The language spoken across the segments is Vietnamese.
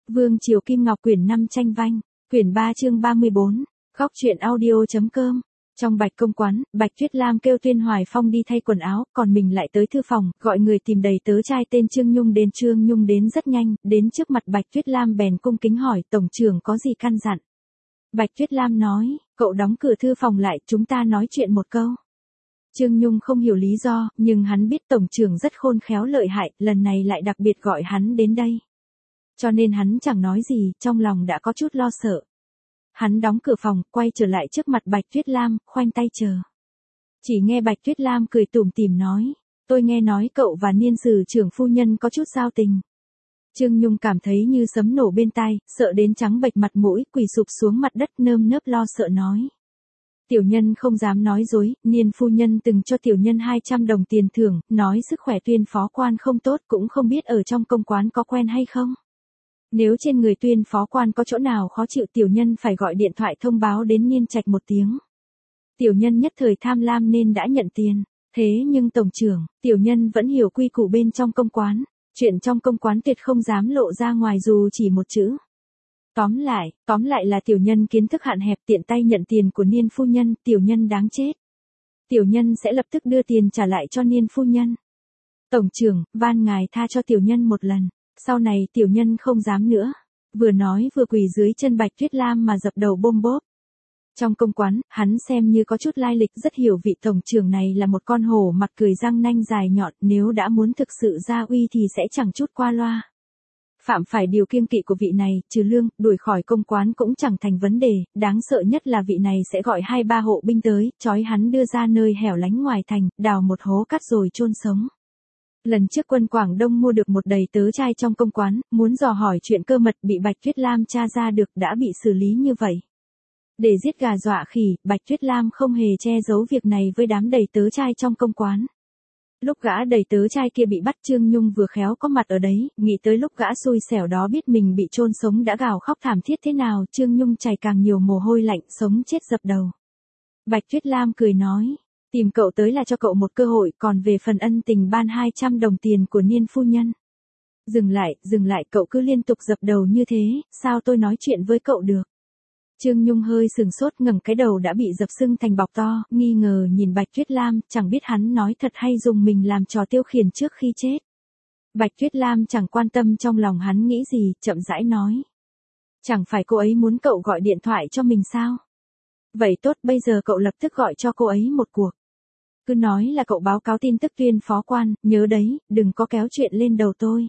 Vương Triều Kim Ngọc quyển 5 tranh vanh, quyển 3 chương 34, góc truyện audio.com. Trong Bạch Công quán, Bạch Tuyết Lam kêu Tuyên Hoài Phong đi thay quần áo, còn mình lại tới thư phòng, gọi người tìm đầy tớ trai tên Trương Nhung đến. Trương Nhung đến rất nhanh, đến trước mặt Bạch Tuyết Lam bèn cung kính hỏi tổng trưởng có gì căn dặn. Bạch Tuyết Lam nói, cậu đóng cửa thư phòng lại, chúng ta nói chuyện một câu. Trương Nhung không hiểu lý do, nhưng hắn biết tổng trưởng rất khôn khéo lợi hại, lần này lại đặc biệt gọi hắn đến đây. Cho nên hắn chẳng nói gì, trong lòng đã có chút lo sợ. Hắn đóng cửa phòng, quay trở lại trước mặt Bạch Tuyết Lam, khoanh tay chờ. Chỉ nghe Bạch Tuyết Lam cười tủm tỉm nói, tôi nghe nói cậu và Niên Sử trưởng phu nhân có chút giao tình. Trương Nhung cảm thấy như sấm nổ bên tai, sợ đến trắng bệch mặt mũi, quỳ sụp xuống mặt đất nơm nớp lo sợ nói. Tiểu nhân không dám nói dối, Niên phu nhân từng cho tiểu nhân 200 đồng tiền thưởng, nói sức khỏe Tuyên phó quan không tốt, cũng không biết ở trong công quán có quen hay không. Nếu trên người Tuyên phó quan có chỗ nào khó chịu, tiểu nhân phải gọi điện thoại thông báo đến Niên Trạch một tiếng. Tiểu nhân nhất thời tham lam nên đã nhận tiền, thế nhưng tổng trưởng, tiểu nhân vẫn hiểu quy củ bên trong công quán, chuyện trong công quán tuyệt không dám lộ ra ngoài dù chỉ một chữ. Tóm lại là tiểu nhân kiến thức hạn hẹp, tiện tay nhận tiền của Niên phu nhân, tiểu nhân đáng chết. Tiểu nhân sẽ lập tức đưa tiền trả lại cho Niên phu nhân. Tổng trưởng, van ngài tha cho tiểu nhân một lần, sau này tiểu nhân không dám nữa. Vừa nói vừa quỳ dưới chân Bạch Tuyết Lam mà dập đầu bôm bốp. Trong công quán, hắn xem như có chút lai lịch, rất hiểu vị tổng trưởng này là một con hổ mặt cười răng nanh dài nhọn, nếu đã muốn thực sự ra uy thì sẽ chẳng chút qua loa. Phạm phải điều kiêng kỵ của vị này, trừ lương, đuổi khỏi công quán cũng chẳng thành vấn đề, đáng sợ nhất là vị này sẽ gọi 2-3 hộ binh tới, trói hắn đưa ra nơi hẻo lánh ngoài thành, đào một hố cắt rồi chôn sống. Lần trước quân Quảng Đông mua được một đầy tớ trai trong công quán, muốn dò hỏi chuyện cơ mật bị Bạch Tuyết Lam tra ra được, đã bị xử lý như vậy. Để giết gà dọa khỉ, Bạch Tuyết Lam không hề che giấu việc này với đám đầy tớ trai trong công quán. Lúc gã đầy tớ trai kia bị bắt, Trương Nhung vừa khéo có mặt ở đấy, nghĩ tới lúc gã xui xẻo đó biết mình bị chôn sống đã gào khóc thảm thiết thế nào, Trương Nhung chảy càng nhiều mồ hôi lạnh, sống chết dập đầu. Bạch Tuyết Lam cười nói, tìm cậu tới là cho cậu một cơ hội, còn về phần ân tình ban 200 đồng tiền của Niên phu nhân. Dừng lại, cậu cứ liên tục dập đầu như thế, sao tôi nói chuyện với cậu được. Trương Nhung hơi sừng sốt, ngẩng cái đầu đã bị dập sưng thành bọc to, nghi ngờ nhìn Bạch Tuyết Lam, chẳng biết hắn nói thật hay dùng mình làm trò tiêu khiển trước khi chết. Bạch Tuyết Lam chẳng quan tâm trong lòng hắn nghĩ gì, chậm rãi nói. Chẳng phải cô ấy muốn cậu gọi điện thoại cho mình sao? Vậy tốt, bây giờ cậu lập tức gọi cho cô ấy một cuộc. Cứ nói là cậu báo cáo tin tức Tuyên phó quan, nhớ đấy, đừng có kéo chuyện lên đầu tôi.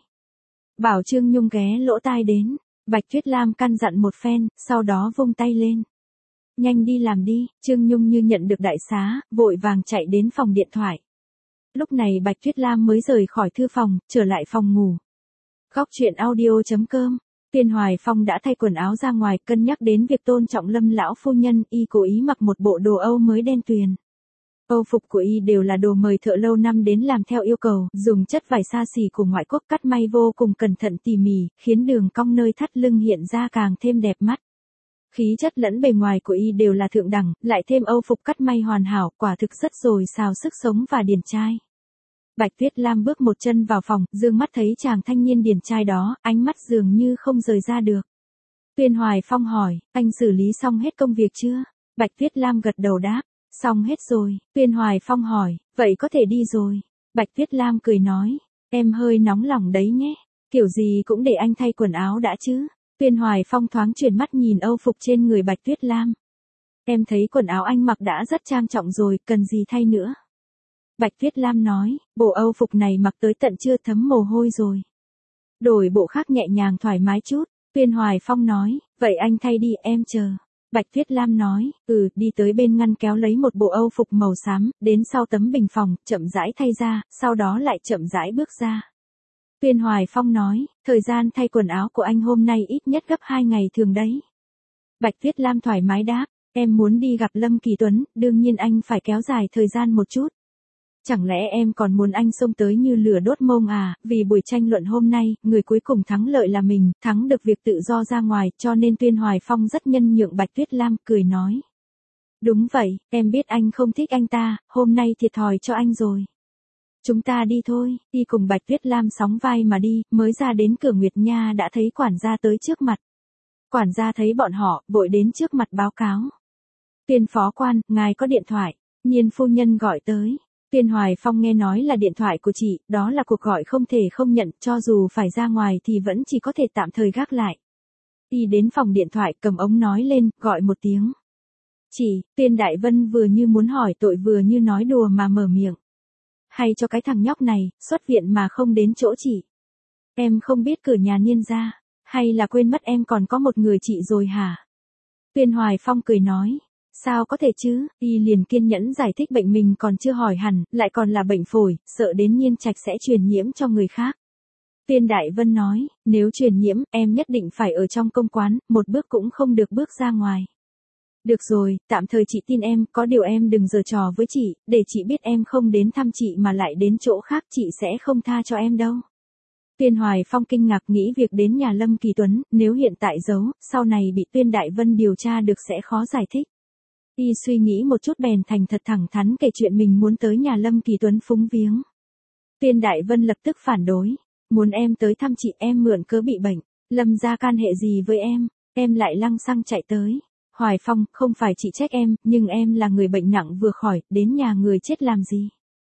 Bảo Trương Nhung ghé lỗ tai đến. Bạch Tuyết Lam căn dặn một phen, sau đó vung tay lên. Nhanh đi làm đi, Trương Nhung như nhận được đại xá, vội vàng chạy đến phòng điện thoại. Lúc này Bạch Tuyết Lam mới rời khỏi thư phòng, trở lại phòng ngủ. Góc truyện audio.com. Tuyên Hoài Phong đã thay quần áo ra ngoài, cân nhắc đến việc tôn trọng Lâm lão phu nhân, y cố ý mặc một bộ đồ Âu mới đen tuyền. Âu phục của y đều là đồ mời thợ lâu năm đến làm theo yêu cầu, dùng chất vải xa xỉ của ngoại quốc cắt may vô cùng cẩn thận tỉ mỉ, khiến đường cong nơi thắt lưng hiện ra càng thêm đẹp mắt. Khí chất lẫn bề ngoài của y đều là thượng đẳng, lại thêm Âu phục cắt may hoàn hảo, quả thực rất dồi dào sức sống và điển trai. Bạch Tuyết Lam bước một chân vào phòng, dương mắt thấy chàng thanh niên điển trai đó, ánh mắt dường như không rời ra được. Tuyên Hoài Phong hỏi, anh xử lý xong hết công việc chưa? Bạch Tuyết Lam gật đầu đáp. Xong hết rồi, Tuyên Hoài Phong hỏi, vậy có thể đi rồi. Bạch Tuyết Lam cười nói, em hơi nóng lòng đấy nhé, kiểu gì cũng để anh thay quần áo đã chứ. Tuyên Hoài Phong thoáng chuyển mắt nhìn Âu phục trên người Bạch Tuyết Lam. Em thấy quần áo anh mặc đã rất trang trọng rồi, cần gì thay nữa. Bạch Tuyết Lam nói, bộ Âu phục này mặc tới tận trưa thấm mồ hôi rồi. Đổi bộ khác nhẹ nhàng thoải mái chút. Tuyên Hoài Phong nói, vậy anh thay đi, em chờ. Bạch Tuyết Lam nói, đi tới bên ngăn kéo lấy một bộ Âu phục màu xám, đến sau tấm bình phòng, chậm rãi thay ra, sau đó lại chậm rãi bước ra. Tuyên Hoài Phong nói, thời gian thay quần áo của anh hôm nay ít nhất gấp 2 ngày thường đấy. Bạch Tuyết Lam thoải mái đáp, em muốn đi gặp Lâm Kỳ Tuấn, đương nhiên anh phải kéo dài thời gian một chút. Chẳng lẽ em còn muốn anh xông tới như lửa đốt mông à, vì buổi tranh luận hôm nay, người cuối cùng thắng lợi là mình, thắng được việc tự do ra ngoài, cho nên Tuyên Hoài Phong rất nhân nhượng Bạch Tuyết Lam, cười nói. Đúng vậy, em biết anh không thích anh ta, hôm nay thiệt thòi cho anh rồi. Chúng ta đi thôi, y cùng Bạch Tuyết Lam sóng vai mà đi, mới ra đến cửa Nguyệt Nha đã thấy quản gia tới trước mặt. Quản gia thấy bọn họ, vội đến trước mặt báo cáo. Tuyên phó quan, ngài có điện thoại. Nhiên phu nhân gọi tới. Tuyên Hoài Phong nghe nói là điện thoại của chị, đó là cuộc gọi không thể không nhận, cho dù phải ra ngoài thì vẫn chỉ có thể tạm thời gác lại. Y đến phòng điện thoại cầm ống nói lên, gọi một tiếng. Chị, Tuyên Đại Vân vừa như muốn hỏi tội vừa như nói đùa mà mở miệng. Hay cho cái thằng nhóc này, xuất viện mà không đến chỗ chị. Em không biết cửa nhà Niên ra, hay là quên mất em còn có một người chị rồi hả? Tuyên Hoài Phong cười nói. Sao có thể chứ, y liền kiên nhẫn giải thích bệnh mình còn chưa hỏi hẳn, lại còn là bệnh phổi, sợ đến Nhiên Trạch sẽ truyền nhiễm cho người khác. Tuyên Đại Vân nói, nếu truyền nhiễm, em nhất định phải ở trong công quán, một bước cũng không được bước ra ngoài. Được rồi, tạm thời chị tin em, có điều em đừng giở trò với chị, để chị biết em không đến thăm chị mà lại đến chỗ khác chị sẽ không tha cho em đâu. Tuyên Hoài Phong kinh ngạc nghĩ việc đến nhà Lâm Kỳ Tuấn, nếu hiện tại giấu, sau này bị Tuyên Đại Vân điều tra được sẽ khó giải thích. Y suy nghĩ một chút bèn thành thật thẳng thắn kể chuyện mình muốn tới nhà Lâm Kỳ Tuấn phúng viếng. Tuyên Đại Vân lập tức phản đối. Muốn em tới thăm chị em mượn cớ bị bệnh. Lâm gia can hệ gì với em lại lăng xăng chạy tới. Hoài Phong, không phải chị trách em, nhưng em là người bệnh nặng vừa khỏi, đến nhà người chết làm gì.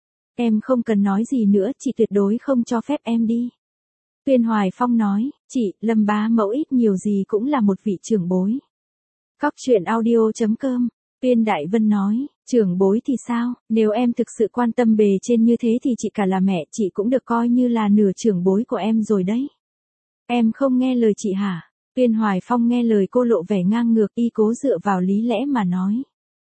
Em không cần nói gì nữa, chị tuyệt đối không cho phép em đi. Tuyên Hoài Phong nói, chị, Lâm bá mẫu ít nhiều gì cũng là một vị trưởng bối. Cóc truyện audio.com. Tuyên Đại Vân nói, trưởng bối thì sao, nếu em thực sự quan tâm bề trên như thế thì chị cả là mẹ chị cũng được coi như là nửa trưởng bối của em rồi đấy. Em không nghe lời chị hả? Tuyên Hoài Phong nghe lời cô lộ vẻ ngang ngược, y cố dựa vào lý lẽ mà nói.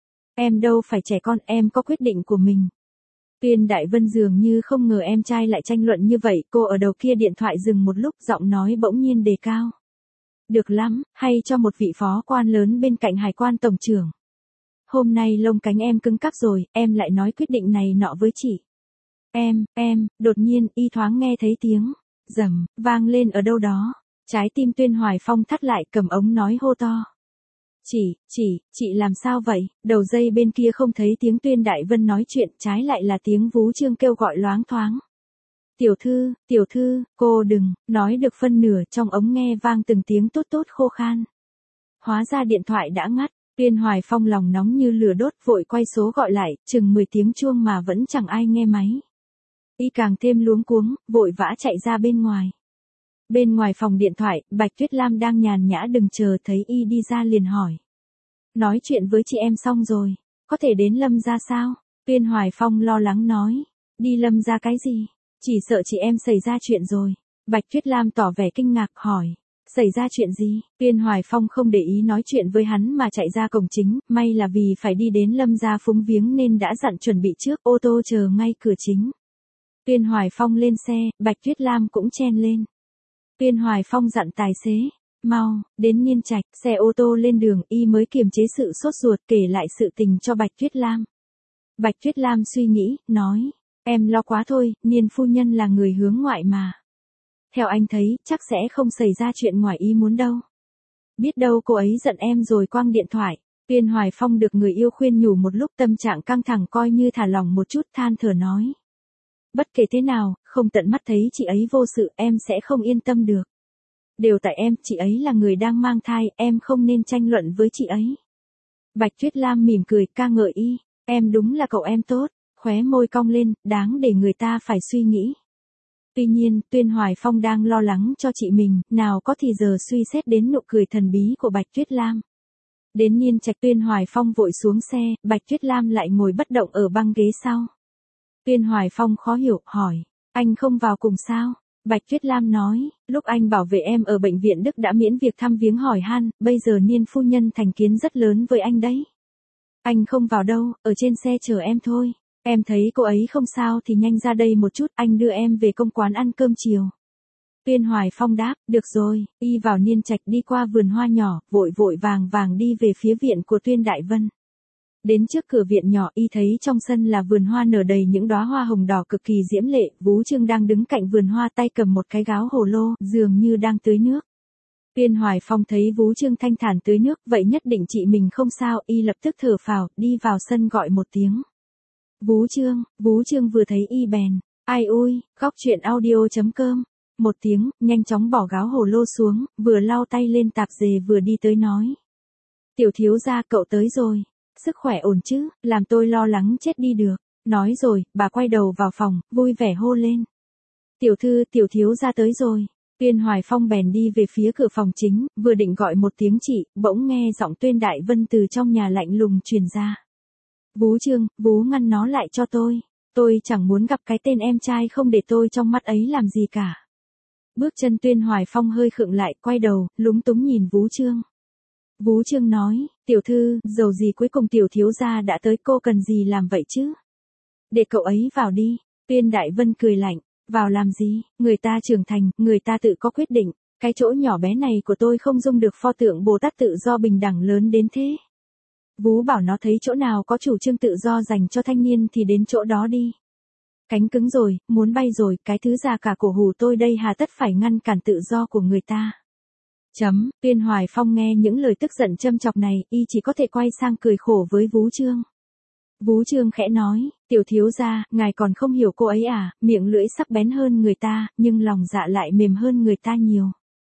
Em đâu phải trẻ con, em có quyết định của mình. Tuyên Đại Vân dường như không ngờ em trai lại tranh luận như vậy, cô ở đầu kia điện thoại dừng một lúc, giọng nói bỗng nhiên đề cao. Được lắm, hay cho một vị phó quan lớn bên cạnh Hải quan tổng trưởng. Hôm nay lông cánh em cứng cáp rồi, em lại nói quyết định này nọ với chị. Đột nhiên y thoáng nghe thấy tiếng rầm vang lên ở đâu đó. Trái tim Tuyên Hoài Phong thắt lại, cầm ống nói hô to. Chị làm sao vậy? Đầu dây bên kia không thấy tiếng Tuyên Đại Vân nói chuyện, trái lại là tiếng Vú Trương kêu gọi loáng thoáng. Tiểu thư, cô đừng, nói được phân nửa trong ống nghe vang từng tiếng tốt tốt khô khan. Hóa ra điện thoại đã ngắt. Tuyên Hoài Phong lòng nóng như lửa đốt, vội quay số gọi lại, chừng 10 tiếng chuông mà vẫn chẳng ai nghe máy. Y càng thêm luống cuống, vội vã chạy ra bên ngoài. Bên ngoài phòng điện thoại, Bạch Tuyết Lam đang nhàn nhã đừng chờ, thấy y đi ra liền hỏi. Nói chuyện với chị em xong rồi, có thể đến Lâm gia sao? Tuyên Hoài Phong lo lắng nói. Đi Lâm gia cái gì? Chỉ sợ chị em xảy ra chuyện rồi. Bạch Tuyết Lam tỏ vẻ kinh ngạc hỏi. Xảy ra chuyện gì? Tuyên Hoài Phong không để ý nói chuyện với hắn mà chạy ra cổng chính, may là vì phải đi đến Lâm gia phúng viếng nên đã dặn chuẩn bị trước, ô tô chờ ngay cửa chính. Tuyên Hoài Phong lên xe, Bạch Tuyết Lam cũng chen lên. Tuyên Hoài Phong dặn tài xế, mau, đến Niên Trạch, xe ô tô lên đường, y mới kiềm chế sự sốt ruột kể lại sự tình cho Bạch Tuyết Lam. Bạch Tuyết Lam suy nghĩ, nói, em lo quá thôi, Niên phu nhân là người hướng ngoại mà. Theo anh thấy, chắc sẽ không xảy ra chuyện ngoài ý muốn đâu. Biết đâu cô ấy giận em rồi quăng điện thoại. Tuyên Hoài Phong được người yêu khuyên nhủ một lúc, tâm trạng căng thẳng coi như thả lỏng một chút, than thở nói. Bất kể thế nào, không tận mắt thấy chị ấy vô sự em sẽ không yên tâm được. Đều tại em, chị ấy là người đang mang thai, em không nên tranh luận với chị ấy. Bạch Tuyết Lam mỉm cười ca ngợi y, em đúng là cậu em tốt, khóe môi cong lên, đáng để người ta phải suy nghĩ. Tuy nhiên, Tuyên Hoài Phong đang lo lắng cho chị mình, nào có thì giờ suy xét đến nụ cười thần bí của Bạch Tuyết Lam. Đến Niên Trạch, Tuyên Hoài Phong vội xuống xe, Bạch Tuyết Lam lại ngồi bất động ở băng ghế sau. Tuyên Hoài Phong khó hiểu, hỏi, anh không vào cùng sao? Bạch Tuyết Lam nói, lúc anh bảo vệ em ở bệnh viện Đức đã miễn việc thăm viếng hỏi han, bây giờ Niên phu nhân thành kiến rất lớn với anh đấy. Anh không vào đâu, ở trên xe chờ em thôi. Em thấy cô ấy không sao thì nhanh ra đây một chút, anh đưa em về công quán ăn cơm chiều. Tuyên Hoài Phong đáp, được rồi, y vào Niên Trạch đi qua vườn hoa nhỏ, vội vàng đi về phía viện của Tuyên Đại Vân. Đến trước cửa viện nhỏ y thấy trong sân là vườn hoa nở đầy những đóa hoa hồng đỏ cực kỳ diễm lệ, Vú Trương đang đứng cạnh vườn hoa tay cầm một cái gáo hồ lô, dường như đang tưới nước. Tuyên Hoài Phong thấy Vú Trương thanh thản tưới nước, vậy nhất định chị mình không sao, y lập tức thở phào, đi vào sân gọi một tiếng. Vú Trương vừa thấy y bèn Ai ui, góc chuyện audio.com. Một tiếng, nhanh chóng bỏ gáo hồ lô xuống, vừa lau tay lên tạp dề vừa đi tới nói. Tiểu thiếu gia cậu tới rồi. Sức khỏe ổn chứ, làm tôi lo lắng chết đi được. Nói rồi, bà quay đầu vào phòng, vui vẻ hô lên. Tiểu thư, tiểu thiếu gia tới rồi. Tuyên Hoài Phong bèn đi về phía cửa phòng chính, vừa định gọi một tiếng chị, bỗng nghe giọng Tuyên Đại Vân từ trong nhà lạnh lùng truyền ra. Vú Trương, vú ngăn nó lại cho tôi. Tôi chẳng muốn gặp cái tên em trai không để tôi trong mắt ấy làm gì cả. Bước chân Tuyên Hoài Phong hơi khựng lại, quay đầu, lúng túng nhìn Vú Trương. Vú Trương nói, tiểu thư, dầu gì cuối cùng tiểu thiếu gia đã tới, cô cần gì làm vậy chứ? Để cậu ấy vào đi. Tuyên Đại Vân cười lạnh, vào làm gì, người ta trưởng thành, người ta tự có quyết định, cái chỗ nhỏ bé này của tôi không dung được pho tượng Bồ Tát tự do bình đẳng lớn đến thế. Vú bảo nó thấy chỗ nào có chủ trương tự do dành cho thanh niên thì đến chỗ đó đi. Cánh cứng rồi, muốn bay rồi, cái thứ già cả cổ hủ tôi đây hà tất phải ngăn cản tự do của người ta. Tuyên Hoài Phong nghe những lời tức giận châm chọc này, y chỉ có thể quay sang cười khổ với Vú Trương. Vú Trương khẽ nói, tiểu thiếu gia, ngài còn không hiểu cô ấy à, miệng lưỡi sắc bén hơn người ta, nhưng lòng dạ lại mềm hơn người ta nhiều.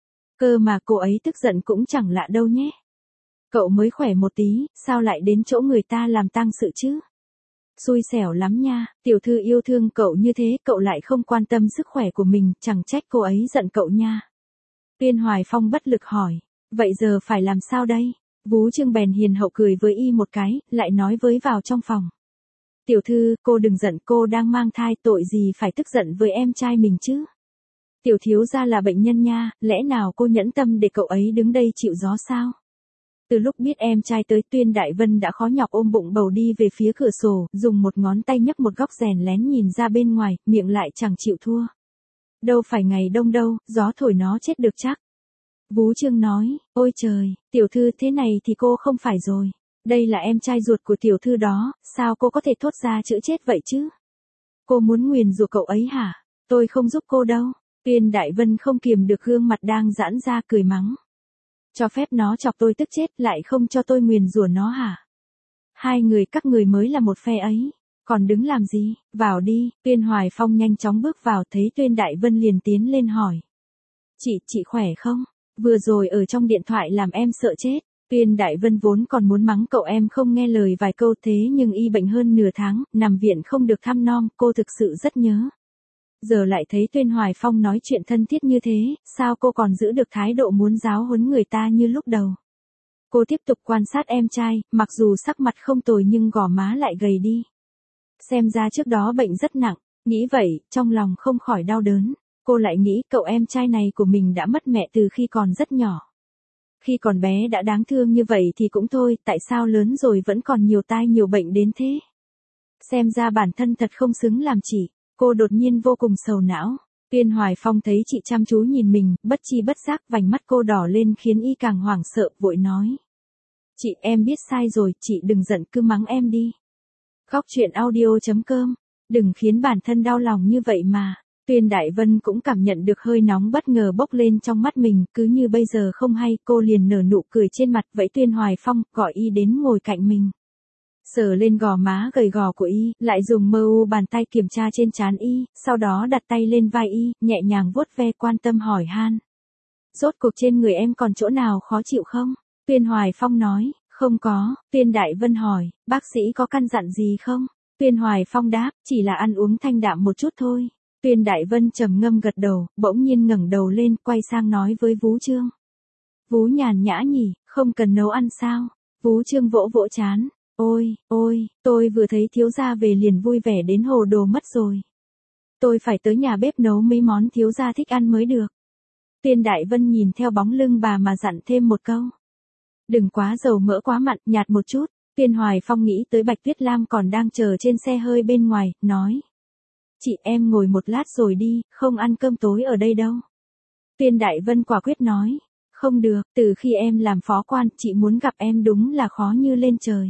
Cơ mà cô ấy tức giận cũng chẳng lạ đâu nhé. Cậu mới khỏe một tí, sao lại đến chỗ người ta làm tang sự chứ? Xui xẻo lắm nha, tiểu thư yêu thương cậu như thế, cậu lại không quan tâm sức khỏe của mình, chẳng trách cô ấy giận cậu nha. Tuyên Hoài Phong bất lực hỏi, vậy giờ phải làm sao đây? Vú Trương bèn hiền hậu cười với y một cái, lại nói với vào trong phòng. Tiểu thư, cô đừng giận, cô đang mang thai, tội gì phải tức giận với em trai mình chứ? Tiểu thiếu gia là bệnh nhân nha, lẽ nào cô nhẫn tâm để cậu ấy đứng đây chịu gió sao? Từ lúc biết em trai tới, Tuyên Đại Vân đã khó nhọc ôm bụng bầu đi về phía cửa sổ, dùng một ngón tay nhấc một góc rèn lén nhìn ra bên ngoài, miệng lại chẳng chịu thua. Đâu phải ngày đông đâu, gió thổi nó chết được chắc. Vú Trương nói, ôi trời, tiểu thư thế này thì cô không phải rồi. Đây là em trai ruột của tiểu thư đó, sao cô có thể thốt ra chữ chết vậy chứ? Cô muốn nguyền rủa cậu ấy hả? Tôi không giúp cô đâu. Tuyên Đại Vân không kiềm được gương mặt đang giãn ra cười mắng. Cho phép nó chọc tôi tức chết, lại không cho tôi nguyền rủa nó hả? Hai người các người mới là một phe ấy. Còn đứng làm gì, vào đi. Tuyên Hoài Phong nhanh chóng bước vào, thấy Tuyên Đại Vân liền tiến lên hỏi. Chị khỏe không? Vừa rồi ở trong điện thoại làm em sợ chết. Tuyên Đại Vân vốn còn muốn mắng cậu em không nghe lời vài câu, thế nhưng y bệnh hơn nửa tháng, nằm viện không được thăm nom, cô thực sự rất nhớ. Giờ lại thấy Tuyên Hoài Phong nói chuyện thân thiết như thế, sao cô còn giữ được thái độ muốn giáo huấn người ta như lúc đầu? Cô tiếp tục quan sát em trai, mặc dù sắc mặt không tồi nhưng gò má lại gầy đi. Xem ra trước đó bệnh rất nặng, nghĩ vậy, trong lòng không khỏi đau đớn. Cô lại nghĩ cậu em trai này của mình đã mất mẹ từ khi còn rất nhỏ. Khi còn bé đã đáng thương như vậy thì cũng thôi, tại sao lớn rồi vẫn còn nhiều tai nhiều bệnh đến thế? Xem ra bản thân thật không xứng làm chị. Cô đột nhiên vô cùng sầu não. Tuyên Hoài Phong thấy chị chăm chú nhìn mình, bất chi bất giác vành mắt cô đỏ lên khiến y càng hoảng sợ, vội nói. Chị, em biết sai rồi, chị đừng giận, cứ mắng em đi. Góc chuyện audio.com. Đừng khiến bản thân đau lòng như vậy mà. Tuyên Đại Vân cũng cảm nhận được hơi nóng bất ngờ bốc lên trong mắt mình, cứ như bây giờ không hay, cô liền nở nụ cười trên mặt, vẫy Tuyên Hoài Phong, gọi y đến ngồi cạnh mình. Sờ lên gò má gầy gò của y, lại dùng bàn tay kiểm tra trên trán y, sau đó đặt tay lên vai y, nhẹ nhàng vuốt ve quan tâm hỏi han. Rốt cuộc trên người em còn chỗ nào khó chịu không? Tuyên Hoài Phong nói, không có. Tuyên Đại Vân hỏi, bác sĩ có căn dặn gì không? Tuyên Hoài Phong đáp, chỉ là ăn uống thanh đạm một chút thôi. Tuyên Đại Vân trầm ngâm gật đầu, bỗng nhiên ngẩng đầu lên, quay sang nói với Vú Trương. Vú nhàn nhã nhỉ, không cần nấu ăn sao? Vú Trương vỗ vỗ trán. Ôi, tôi vừa thấy thiếu gia về liền vui vẻ đến hồ đồ mất rồi. Tôi phải tới nhà bếp nấu mấy món thiếu gia thích ăn mới được. Tuyên Đại Vân nhìn theo bóng lưng bà mà dặn thêm một câu. Đừng quá dầu mỡ quá mặn, nhạt một chút. Tuyên Hoài Phong nghĩ tới Bạch Tuyết Lam còn đang chờ trên xe hơi bên ngoài, nói. Chị, em ngồi một lát rồi đi, không ăn cơm tối ở đây đâu. Tuyên Đại Vân quả quyết nói. Không được, từ khi em làm phó quan, chị muốn gặp em đúng là khó như lên trời.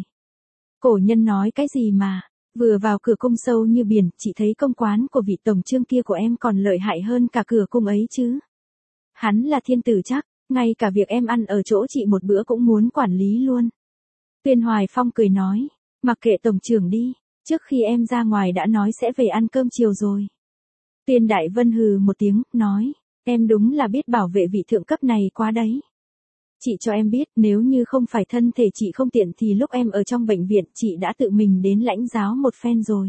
Cổ nhân nói cái gì mà, vừa vào cửa cung sâu như biển, chị thấy công quán của vị tổng trương kia của em còn lợi hại hơn cả cửa cung ấy chứ. Hắn là thiên tử chắc, ngay cả việc em ăn ở chỗ chị một bữa cũng muốn quản lý luôn. Tuyên Hoài Phong cười nói, mặc kệ tổng trưởng đi, trước khi em ra ngoài đã nói sẽ về ăn cơm chiều rồi. Tuyên Đại Vân hừ một tiếng, nói, em đúng là biết bảo vệ vị thượng cấp này quá đấy. Chị cho em biết, nếu như không phải thân thể chị không tiện thì lúc em ở trong bệnh viện chị đã tự mình đến lãnh giáo một phen rồi.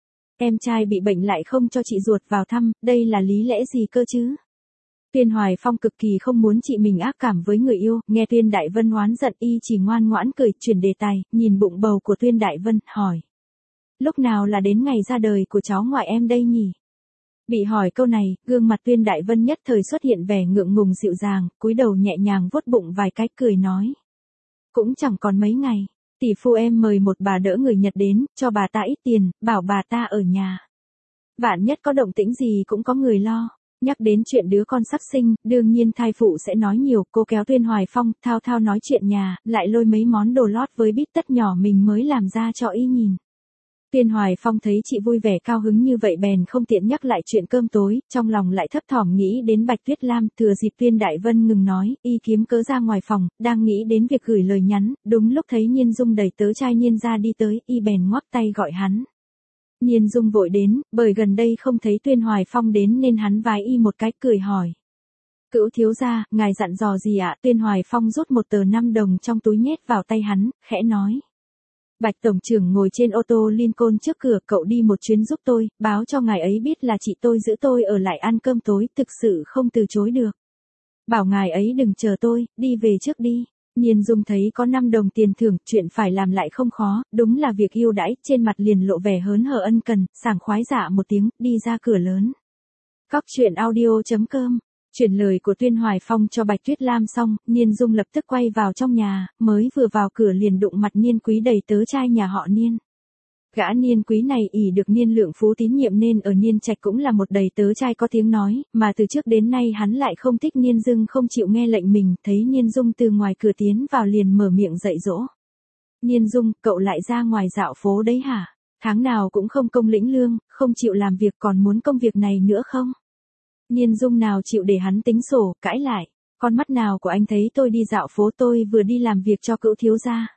Em trai bị bệnh lại không cho chị ruột vào thăm, đây là lý lẽ gì cơ chứ? Tuyên Hoài Phong cực kỳ không muốn chị mình ác cảm với người yêu, nghe Tuyên Đại Vân oán giận y chỉ ngoan ngoãn cười, chuyển đề tài, nhìn bụng bầu của Tuyên Đại Vân, hỏi. Lúc nào là đến ngày ra đời của cháu ngoại em đây nhỉ? Bị hỏi câu này, gương mặt Tuyên Đại Vân nhất thời xuất hiện vẻ ngượng ngùng dịu dàng, cúi đầu nhẹ nhàng vuốt bụng vài cái, cười nói. Cũng chẳng còn mấy ngày, tỷ phu em mời một bà đỡ người Nhật đến, cho bà ta ít tiền, bảo bà ta ở nhà. Vạn nhất có động tĩnh gì cũng có người lo. Nhắc đến chuyện đứa con sắp sinh, đương nhiên thai phụ sẽ nói nhiều, cô kéo Tuyên Hoài Phong, thao thao nói chuyện nhà, lại lôi mấy món đồ lót với bít tất nhỏ mình mới làm ra cho y nhìn. Tuyên Hoài Phong thấy chị vui vẻ cao hứng như vậy bèn không tiện nhắc lại chuyện cơm tối, trong lòng lại thấp thỏm nghĩ đến Bạch Tuyết Lam, thừa dịp Tuyên Đại Vân ngừng nói, y kiếm cớ ra ngoài phòng, đang nghĩ đến việc gửi lời nhắn, đúng lúc thấy Nhiên Dung đẩy tớ trai Nhiên ra đi tới, y bèn ngoắc tay gọi hắn. Nhiên Dung vội đến, bởi gần đây không thấy Tuyên Hoài Phong đến nên hắn vái y một cái, cười hỏi. Cữu thiếu gia, ngài dặn dò gì ạ? Tuyên Hoài Phong rút một tờ 5 đồng trong túi nhét vào tay hắn, khẽ nói. Bạch tổng trưởng ngồi trên ô tô Lincoln trước cửa, cậu đi một chuyến giúp tôi, báo cho ngài ấy biết là chị tôi giữ tôi ở lại ăn cơm tối, thực sự không từ chối được. Bảo ngài ấy đừng chờ tôi, đi về trước đi. Nhiên Dung thấy có 5 đồng tiền thưởng, chuyện phải làm lại không khó, đúng là việc yêu đãi, trên mặt liền lộ vẻ hớn hở ân cần, sảng khoái dạ một tiếng, đi ra cửa lớn. Cóc truyện audio.com. Chuyển lời của Tuyên Hoài Phong cho Bạch Tuyết Lam xong, Nhiên Dung lập tức quay vào trong nhà, mới vừa vào cửa liền đụng mặt Niên Quý đầy tớ trai nhà họ Niên. Gã Niên Quý này ỷ được Niên Lượng Phú tín nhiệm nên ở Niên Trạch cũng là một đầy tớ trai có tiếng nói, mà từ trước đến nay hắn lại không thích Niên Dưng không chịu nghe lệnh mình, thấy Niên Dung từ ngoài cửa tiến vào liền mở miệng dạy dỗ. Niên Dung, cậu lại ra ngoài dạo phố đấy hả? Tháng nào cũng không công lĩnh lương, không chịu làm việc còn muốn công việc này nữa không? Niên Dung nào chịu để hắn tính sổ, cãi lại. Con mắt nào của anh thấy tôi đi dạo phố, tôi vừa đi làm việc cho Cữu thiếu gia.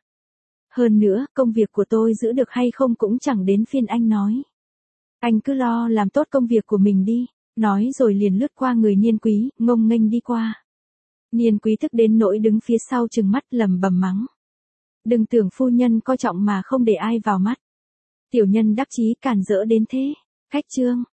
Hơn nữa, công việc của tôi giữ được hay không cũng chẳng đến phiên anh nói. Anh cứ lo làm tốt công việc của mình đi, nói rồi liền lướt qua người Niên Quý, ngông nghênh đi qua. Niên Quý thức đến nỗi đứng phía sau trừng mắt lầm bầm mắng. Đừng tưởng phu nhân coi trọng mà không để ai vào mắt. Tiểu nhân đắc chí cản rỡ đến thế. Khách trương.